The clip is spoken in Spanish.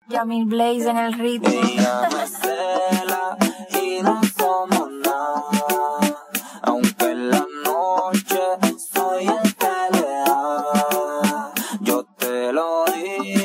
Yamil Blaze en el ritmo. Ella me cela y no somos nada, aunque en la noche soy el que le da. Yo te lo digo.